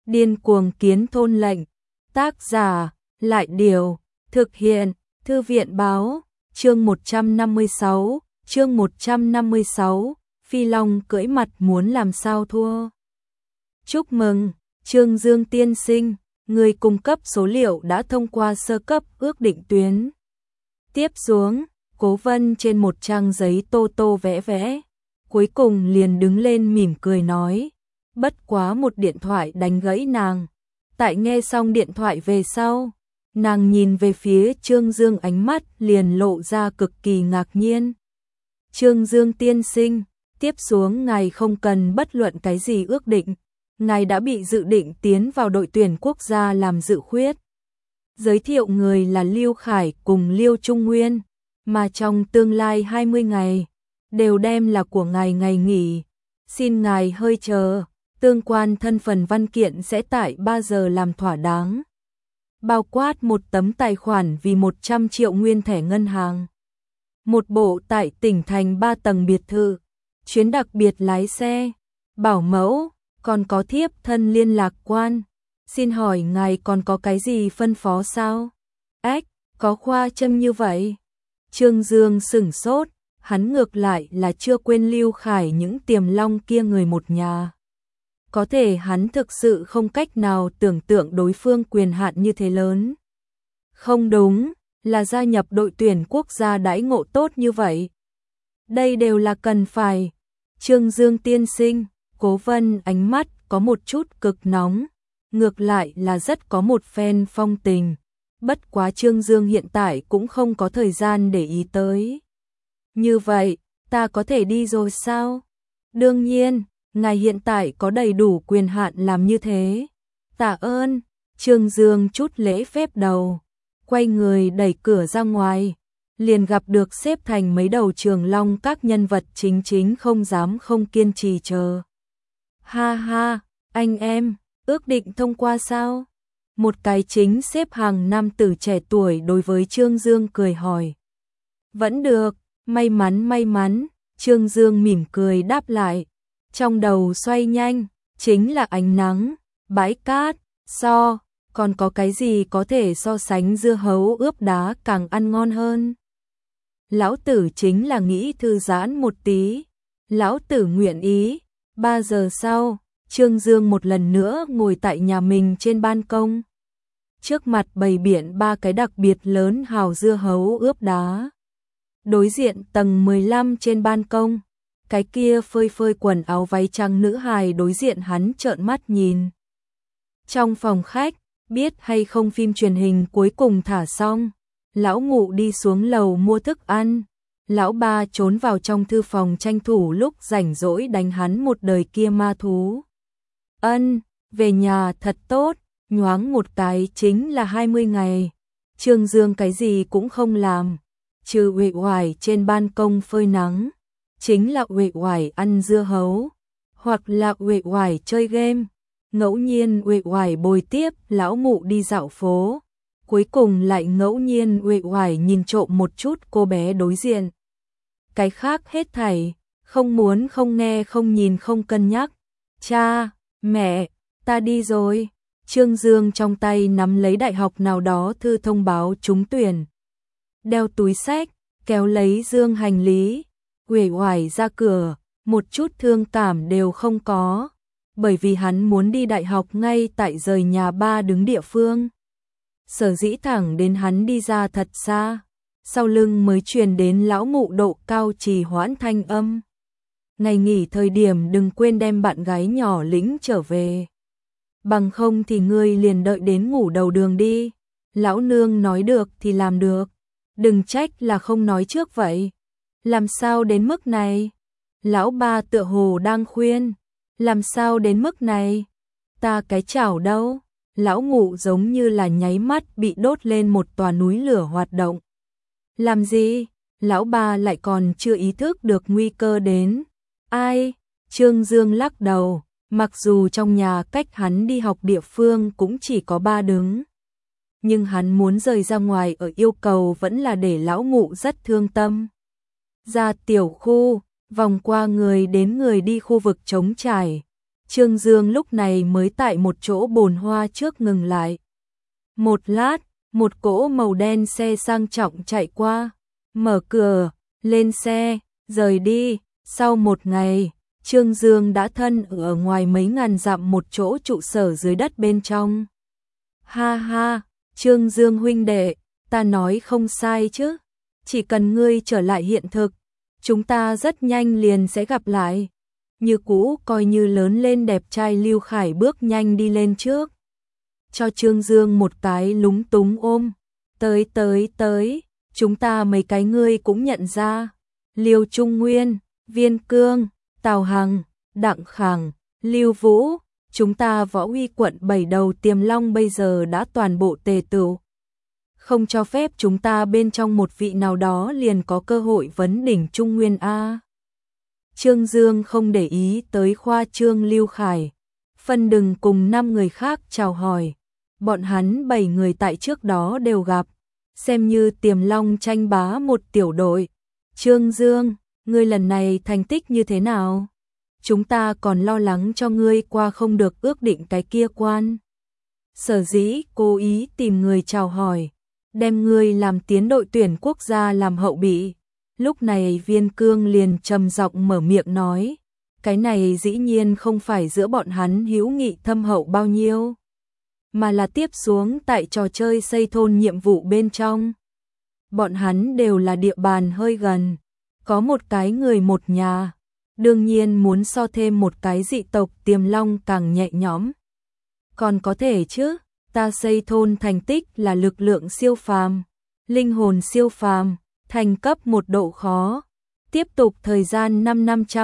Điên cuồng kiến thôn lệnh. Tác giả, Lại Điều, thực hiện, Thư viện Báo, chương 156, chương 156, Phi Long cưỡi mặt muốn làm sao thua. Chúc mừng, Trương Dương tiên sinh, người cung cấp số liệu đã thông qua sơ cấp ước định tuyến. Tiếp xuống, Cố Vân trên một trang giấy tô tô vẽ vẽ, cuối cùng liền đứng lên mỉm cười nói, bất quá một điện thoại đánh gãy nàng. Tại nghe xong điện thoại về sau, nàng nhìn về phía Trương Dương, ánh mắt liền lộ ra cực kỳ ngạc nhiên. Trương Dương tiên sinh, tiếp xuống ngài không cần bất luận cái gì ước định, ngài đã bị dự định tiến vào đội tuyển quốc gia làm dự khuyết. Giới thiệu người là Lưu Khải cùng Liêu Trung Nguyên, mà trong tương lai 20 ngày, đều đem là của ngài ngày nghỉ. Xin ngài hơi chờ, tương quan thân phần văn kiện sẽ tại 3 giờ làm thỏa đáng. Bao quát một tấm tài khoản vì 100 triệu nguyên thẻ ngân hàng. Một bộ tại tỉnh thành 3 tầng biệt thự, chuyến đặc biệt lái xe, bảo mẫu, còn có thiếp thân liên lạc quan. Xin hỏi ngài còn có cái gì phân phó sao? Ếch, có khoa trương như vậy? Trương Dương sửng sốt, hắn ngược lại là chưa quên Lưu Khải những tiềm long kia người một nhà. Có thể hắn thực sự không cách nào tưởng tượng đối phương quyền hạn như thế lớn. Không đúng, là gia nhập đội tuyển quốc gia đãi ngộ tốt như vậy. Đây đều là cần phải. Trương Dương tiên sinh, Cố Vân ánh mắt có một chút cực nóng, ngược lại là rất có một phen phong tình. Bất quá Trương Dương hiện tại cũng không có thời gian để ý tới. Như vậy, ta có thể đi rồi sao? Đương nhiên, ngài hiện tại có đầy đủ quyền hạn làm như thế. Tạ ơn. Trương Dương chút lễ phép đầu, quay người đẩy cửa ra ngoài, liền gặp được xếp thành mấy đầu trường long các nhân vật chính không dám không kiên trì chờ. Ha ha, anh em, ước định thông qua sao? Một cái chính xếp hàng nam tử trẻ tuổi đối với Trương Dương cười hỏi. Vẫn được, may mắn, Trương Dương mỉm cười đáp lại. Trong đầu xoay nhanh, chính là ánh nắng, bãi cát, còn có cái gì có thể so sánh dưa hấu ướp đá càng ăn ngon hơn. Lão tử chính là nghĩ thư giãn một tí, lão tử nguyện ý. 3 giờ sau, Trương Dương một lần nữa ngồi tại nhà mình trên ban công. Trước mặt bày biện 3 cái đặc biệt lớn hào dưa hấu ướp đá. Đối diện tầng 15 trên ban công, cái kia phơi quần áo váy trắng nữ hài đối diện hắn trợn mắt nhìn. Trong phòng khách, biết hay không phim truyền hình cuối cùng thả xong, lão Ngụ đi xuống lầu mua thức ăn, lão Ba trốn vào trong thư phòng tranh thủ lúc rảnh rỗi đánh hắn một đời kia ma thú. Về nhà thật tốt, nhoáng một cái chính là 20 ngày. Trương Dương cái gì cũng không làm, trừ uể oải trên ban công phơi nắng, chính là uể oải ăn dưa hấu, hoặc là uể oải chơi game, ngẫu nhiên uể oải bồi tiếp lão Mụ đi dạo phố, cuối cùng lại ngẫu nhiên uể oải nhìn trộm một chút cô bé đối diện. Cái khác hết thảy, không muốn không nghe không nhìn không cân nhắc. Cha, mẹ, ta đi rồi. Trương Dương trong tay nắm lấy đại học nào đó thư thông báo trúng tuyển. Đeo túi xách, kéo lấy dương hành lý, uể oải ra cửa, một chút thương cảm đều không có, bởi vì hắn muốn đi đại học ngay tại rời nhà ba đứng địa phương. Sở dĩ thẳng đến hắn đi ra thật xa, sau lưng mới truyền đến lão Mụ độ cao trì hoãn thanh âm. Ngày nghỉ thời điểm đừng quên đem bạn gái nhỏ lĩnh trở về. Bằng không thì ngươi liền đợi đến ngủ đầu đường đi. Lão nương nói được thì làm được. Đừng trách là không nói trước vậy. Làm sao đến mức này? Lão Ba tựa hồ đang khuyên. Làm sao đến mức này? Ta cái chảo đâu? Lão Ngụ giống như là nháy mắt bị đốt lên một tòa núi lửa hoạt động. Làm gì? Lão Ba lại còn chưa ý thức được nguy cơ đến. Ai? Trương Dương lắc đầu. Mặc dù trong nhà cách hắn đi học địa phương cũng chỉ có 3 đứng, nhưng hắn muốn rời ra ngoài ở yêu cầu vẫn là để lão Ngụ rất thương tâm. Ra tiểu khu, vòng qua người đến người đi khu vực trống trải, Trương Dương lúc này mới tại một chỗ bồn hoa trước ngừng lại. Một lát, một cỗ màu đen xe sang trọng chạy qua, mở cửa, lên xe, rời đi. Sau một ngày, Trương Dương đã thân ở ngoài mấy ngàn dặm một chỗ trụ sở dưới đất bên trong. Ha ha, Trương Dương huynh đệ, ta nói không sai chứ, chỉ cần ngươi trở lại hiện thực, chúng ta rất nhanh liền sẽ gặp lại. Như cũ coi như lớn lên đẹp trai Lưu Khải bước nhanh đi lên trước. Cho Trương Dương một cái lúng túng ôm. Tới, chúng ta mấy cái ngươi cũng nhận ra. Liêu Trung Nguyên, Viên Cương, Tào Hằng, Đặng Khẳng, Lưu Vũ, chúng ta Võ Uy quận 7 đầu Tiềm Long bây giờ đã toàn bộ tề tựu. Không cho phép chúng ta bên trong một vị nào đó liền có cơ hội vấn đỉnh Trung Nguyên A. Trương Dương không để ý tới khoa trương Lưu Khải, phân đừng cùng 5 người khác chào hỏi. Bọn hắn 7 người tại trước đó đều gặp, xem như Tiềm Long tranh bá một tiểu đội. Trương Dương, ngươi lần này thành tích như thế nào? Chúng ta còn lo lắng cho ngươi qua không được ước định cái kia quan. Sở dĩ cố ý tìm người chào hỏi, đem ngươi làm tiến đội tuyển quốc gia làm hậu bị. Lúc này Viên Cương liền trầm giọng mở miệng nói, cái này dĩ nhiên không phải giữa bọn hắn hữu nghị thâm hậu bao nhiêu, mà là tiếp xuống tại trò chơi xây thôn nhiệm vụ bên trong. Bọn hắn đều là địa bàn hơi gần, có một cái người một nhà, đương nhiên muốn so thêm một cái dị tộc Tiềm Long càng nhẹ nhõm. Còn có thể chứ, ta xây thôn thành tích là lực lượng siêu phàm, linh hồn siêu phàm, thành cấp một độ khó. Tiếp tục thời gian năm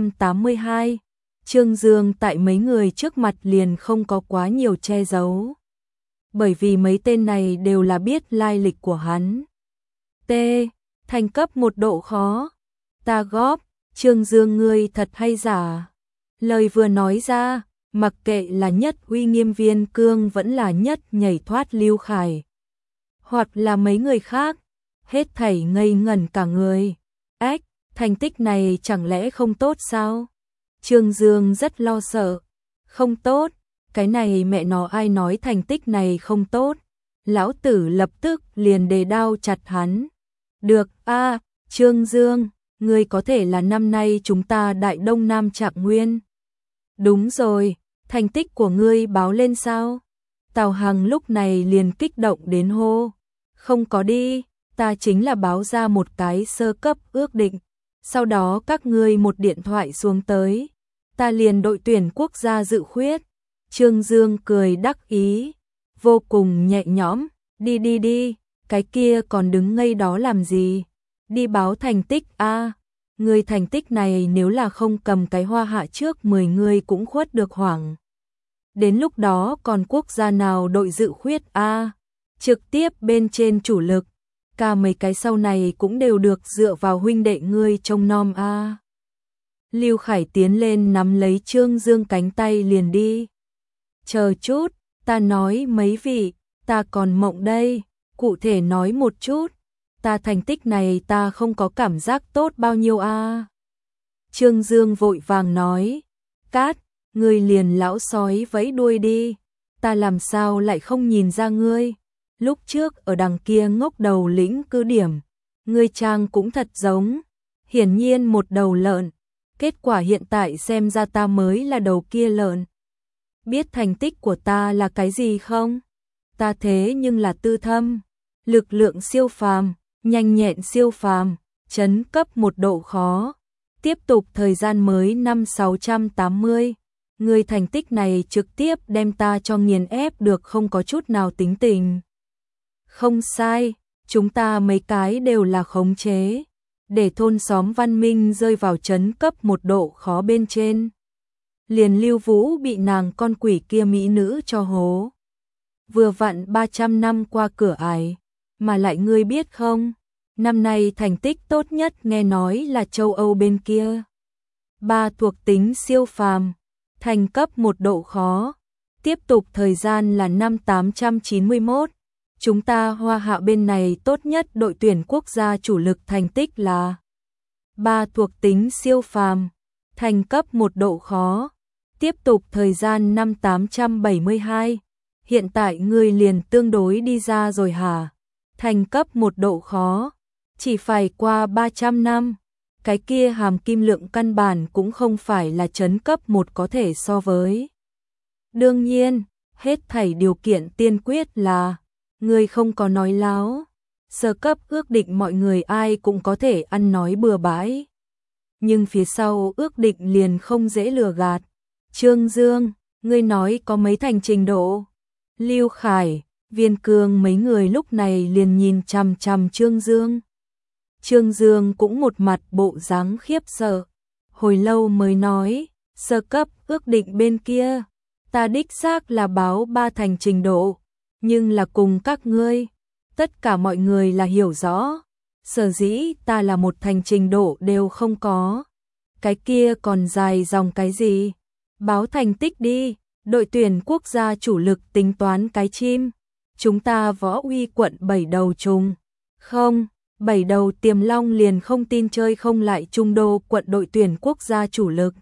582, Trương Dương tại mấy người trước mặt liền không có quá nhiều che giấu. Bởi vì mấy tên này đều là biết lai lịch của hắn. T. Thành cấp một độ khó. Ta góp, Trương Dương ngươi thật hay giả. Lời vừa nói ra, mặc kệ là nhất uy nghiêm Viên Cương vẫn là nhất nhảy thoát Lưu Khải, hoặc là mấy người khác, hết thảy ngây ngẩn cả người. Ếch, thành tích này chẳng lẽ không tốt sao? Trương Dương rất lo sợ. Không tốt, cái này mẹ nó ai nói thành tích này không tốt? Lão tử lập tức liền đề đao chặt hắn. Được a, Trương Dương, ngươi có thể là năm nay chúng ta Đại Đông Nam Trạng Nguyên. Đúng rồi, thành tích của ngươi báo lên sao? Tào Hằng lúc này liền kích động đến hô. Không có đi, ta chính là báo ra một cái sơ cấp ước định. Sau đó các ngươi một điện thoại xuống tới, ta liền đội tuyển quốc gia dự khuyết. Trương Dương cười đắc ý, vô cùng nhẹ nhõm. Đi, cái kia còn đứng ngây đó làm gì? Đi báo thành tích a. Người thành tích này nếu là không cầm cái hoa hạ trước 10 người cũng khuất được hoảng. Đến lúc đó còn quốc gia nào đội dự khuyết a, trực tiếp bên trên chủ lực, cả mấy cái sau này cũng đều được dựa vào huynh đệ ngươi trông nom a. Lưu Khải tiến lên nắm lấy Trương Dương cánh tay liền đi. Chờ chút, ta nói mấy vị, ta còn mộng đây, cụ thể nói một chút. Ta thành tích này ta không có cảm giác tốt bao nhiêu a. Trương Dương vội vàng nói, Cát, ngươi liền lão sói vẫy đuôi đi, ta làm sao lại không nhìn ra ngươi, lúc trước ở đằng kia ngốc đầu lĩnh cứ điểm, ngươi trang cũng thật giống, hiển nhiên một đầu lợn, kết quả hiện tại xem ra ta mới là đầu kia lợn. Biết thành tích của ta là cái gì không? Ta thế nhưng là tư thâm, lực lượng siêu phàm, nhanh nhẹn siêu phàm, trấn cấp một độ khó. Tiếp tục thời gian mới năm 680, người thành tích này trực tiếp đem ta cho nghiền ép được không có chút nào tính tình. Không sai, chúng ta mấy cái đều là khống chế, để thôn xóm văn minh rơi vào trấn cấp một độ khó bên trên. Liền Lưu Vũ bị nàng con quỷ kia mỹ nữ cho hố. Vừa vặn 300 năm qua cửa ải, mà lại ngươi biết không, năm nay thành tích tốt nhất nghe nói là châu Âu bên kia. 3 thuộc tính siêu phàm, thành cấp một độ khó. Tiếp tục thời gian là năm 891. Chúng ta Hoa Hạ bên này tốt nhất đội tuyển quốc gia chủ lực thành tích là 3 thuộc tính siêu phàm, thành cấp một độ khó. Tiếp tục thời gian năm 872. Hiện tại ngươi liền tương đối đi ra rồi hả? Thành cấp 1 độ khó. Chỉ phải qua 300 năm. Cái kia hàm kim lượng căn bản cũng không phải là trấn cấp 1 có thể so với. Đương nhiên, hết thảy điều kiện tiên quyết là ngươi không có nói láo. Sơ cấp ước định mọi người ai cũng có thể ăn nói bừa bãi. Nhưng phía sau ước định liền không dễ lừa gạt. Trương Dương, ngươi nói có mấy thành trình độ? Lưu Khải, Viên Cương mấy người lúc này liền nhìn chằm chằm Trương Dương. Trương Dương cũng một mặt bộ dáng khiếp sợ. Hồi lâu mới nói, sơ cấp ước định bên kia, ta đích xác là báo 3 thành trình độ, nhưng là cùng các ngươi, tất cả mọi người là hiểu rõ. Sở dĩ ta là 1 thành trình độ đều không có. Cái kia còn dài dòng cái gì? Báo thành tích đi, đội tuyển quốc gia chủ lực tính toán cái chim. Chúng ta Võ Uy quận 7 đầu trùng. Không, 7 đầu Tiềm Long liền không tin chơi không lại Trung Đô quận đội tuyển quốc gia chủ lực.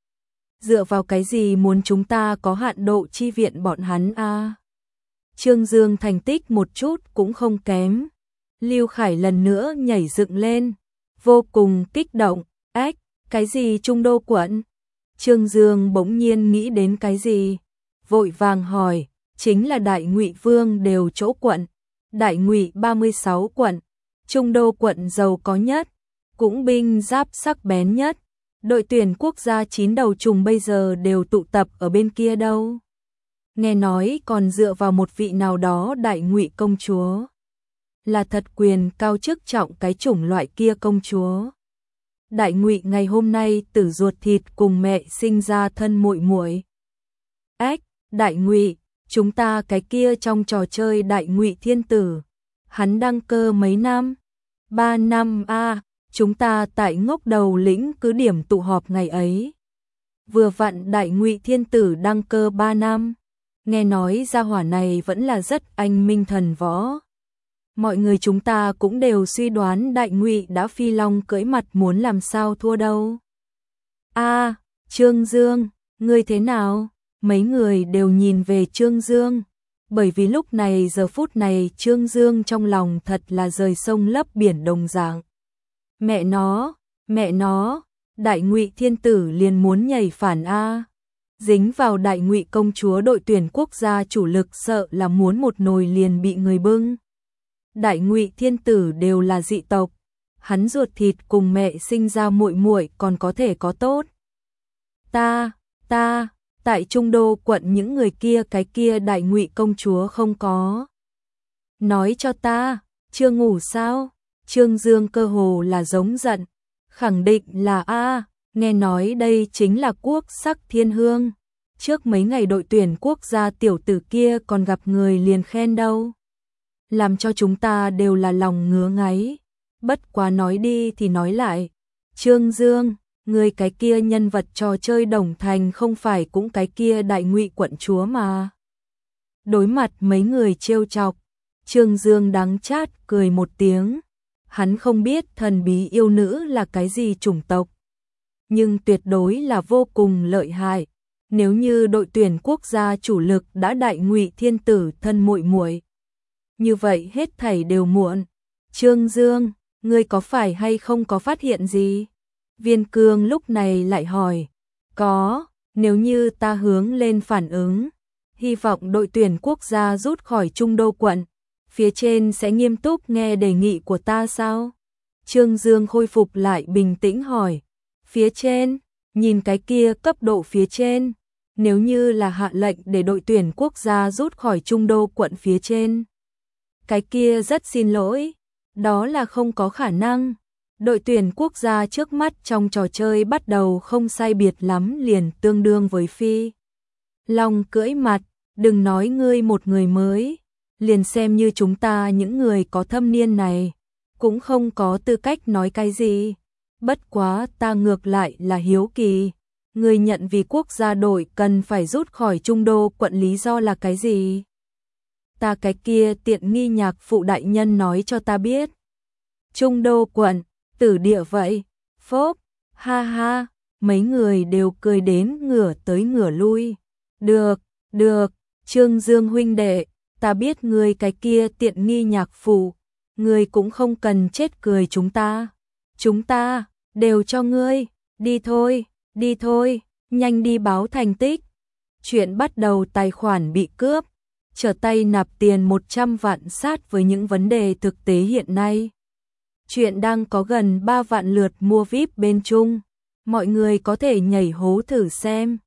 Dựa vào cái gì muốn chúng ta có hạn độ chi viện bọn hắn a? Trương Dương thành tích một chút cũng không kém. Lưu Khải lần nữa nhảy dựng lên, vô cùng kích động. Ách, cái gì Trung Đô quận? Trương Dương bỗng nhiên nghĩ đến cái gì, vội vàng hỏi, chính là Đại Ngụy Vương đều chỗ quận, Đại Ngụy 36 quận, Trung Đô quận giàu có nhất, cũng binh giáp sắc bén nhất, đội tuyển quốc gia 9 đầu trùng bây giờ đều tụ tập ở bên kia đâu. Nghe nói còn dựa vào một vị nào đó Đại Ngụy công chúa, là thật quyền cao chức trọng cái chủng loại kia công chúa. Đại Ngụy ngày hôm nay tử ruột thịt cùng mẹ sinh ra thân muội muội. Ách, Đại Ngụy, chúng ta cái kia trong trò chơi Đại Ngụy Thiên Tử, hắn đăng cơ mấy năm? 3 năm a, chúng ta tại Ngốc Đầu lĩnh cứ điểm tụ họp ngày ấy. Vừa vặn Đại Ngụy Thiên Tử đăng cơ 3 năm. Nghe nói gia hỏa này vẫn là rất anh minh thần võ. Mọi người chúng ta cũng đều suy đoán Đại Ngụy đã phi long cưỡi mặt muốn làm sao thua đâu. A, Trương Dương, ngươi thế nào? Mấy người đều nhìn về Trương Dương, bởi vì lúc này giờ phút này Trương Dương trong lòng thật là rời sông lấp biển đồng dạng. Mẹ nó, Đại Ngụy Thiên Tử liền muốn nhảy phản a. Dính vào Đại Ngụy công chúa đội tuyển quốc gia chủ lực sợ là muốn một nồi liền bị người bưng. Đại Ngụy Thiên Tử đều là dị tộc, hắn ruột thịt cùng mẹ sinh ra muội muội còn có thể có tốt. Ta, tại Trung Đô quận những người kia cái kia Đại Ngụy công chúa không có. Nói cho ta, chưa ngủ sao? Trương Dương cơ hồ là giống giận, khẳng định là a, nghe nói đây chính là quốc sắc thiên hương. Trước mấy ngày đội tuyển quốc gia tiểu tử kia còn gặp người liền khen đâu. Làm cho chúng ta đều là lòng ngứa ngáy. Bất quá nói đi thì nói lại. Trương Dương, người cái kia nhân vật trò chơi Đồng Thành không phải cũng cái kia Đại Ngụy quận chúa mà. Đối mặt mấy người trêu chọc, Trương Dương đắng chát cười một tiếng. Hắn không biết thần bí yêu nữ là cái gì chủng tộc, nhưng tuyệt đối là vô cùng lợi hại. Nếu như đội tuyển quốc gia chủ lực đã Đại Ngụy Thiên Tử thân muội muội, như vậy hết thảy đều muộn. Trương Dương, ngươi có phải hay không có phát hiện gì? Viên Cương lúc này lại hỏi. Có, nếu như ta hướng lên phản ứng, hy vọng đội tuyển quốc gia rút khỏi Trung Đô quận, phía trên sẽ nghiêm túc nghe đề nghị của ta sao? Trương Dương khôi phục lại bình tĩnh hỏi. Phía trên, nhìn cái kia cấp độ phía trên, nếu như là hạ lệnh để đội tuyển quốc gia rút khỏi Trung Đô quận phía trên, cái kia rất xin lỗi, đó là không có khả năng. Đội tuyển quốc gia trước mắt trong trò chơi bắt đầu không sai biệt lắm liền tương đương với phi long cưỡi mặt, đừng nói ngươi một người mới, liền xem như chúng ta những người có thâm niên này, cũng không có tư cách nói cái gì. Bất quá ta ngược lại là hiếu kỳ, ngươi nhận vì quốc gia đội cần phải rút khỏi Trung Đô quận lý do là cái gì? Ta cái kia tiện nghi nhạc phụ đại nhân nói cho ta biết. Trung Đô quận, tử địa vậy. Phốp, ha ha, mấy người đều cười đến ngửa tới ngửa lui. Được, được, Trương Dương huynh đệ, ta biết ngươi cái kia tiện nghi nhạc phụ, ngươi cũng không cần chết cười chúng ta, đều cho ngươi, đi thôi, nhanh đi báo thành tích. Chuyện bắt đầu tài khoản bị cướp, trở tay nạp tiền 100 vạn sát với những vấn đề thực tế hiện nay. Chuyện đang có gần 3 vạn lượt mua VIP bên Trung, mọi người có thể nhảy hố thử xem.